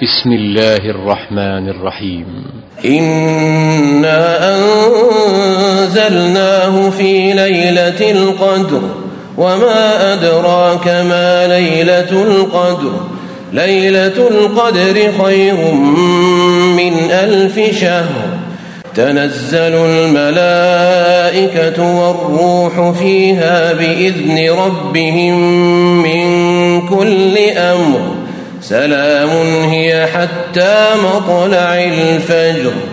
بسم الله الرحمن الرحيم. إنا أنزلناه في ليلة القدر وما أدراك ما ليلة القدر ليلة القدر خير من 1000 شهر تنزل الملائكة والروح فيها بإذن ربهم من كل أمر سلام هي حتى مطلع الفجر.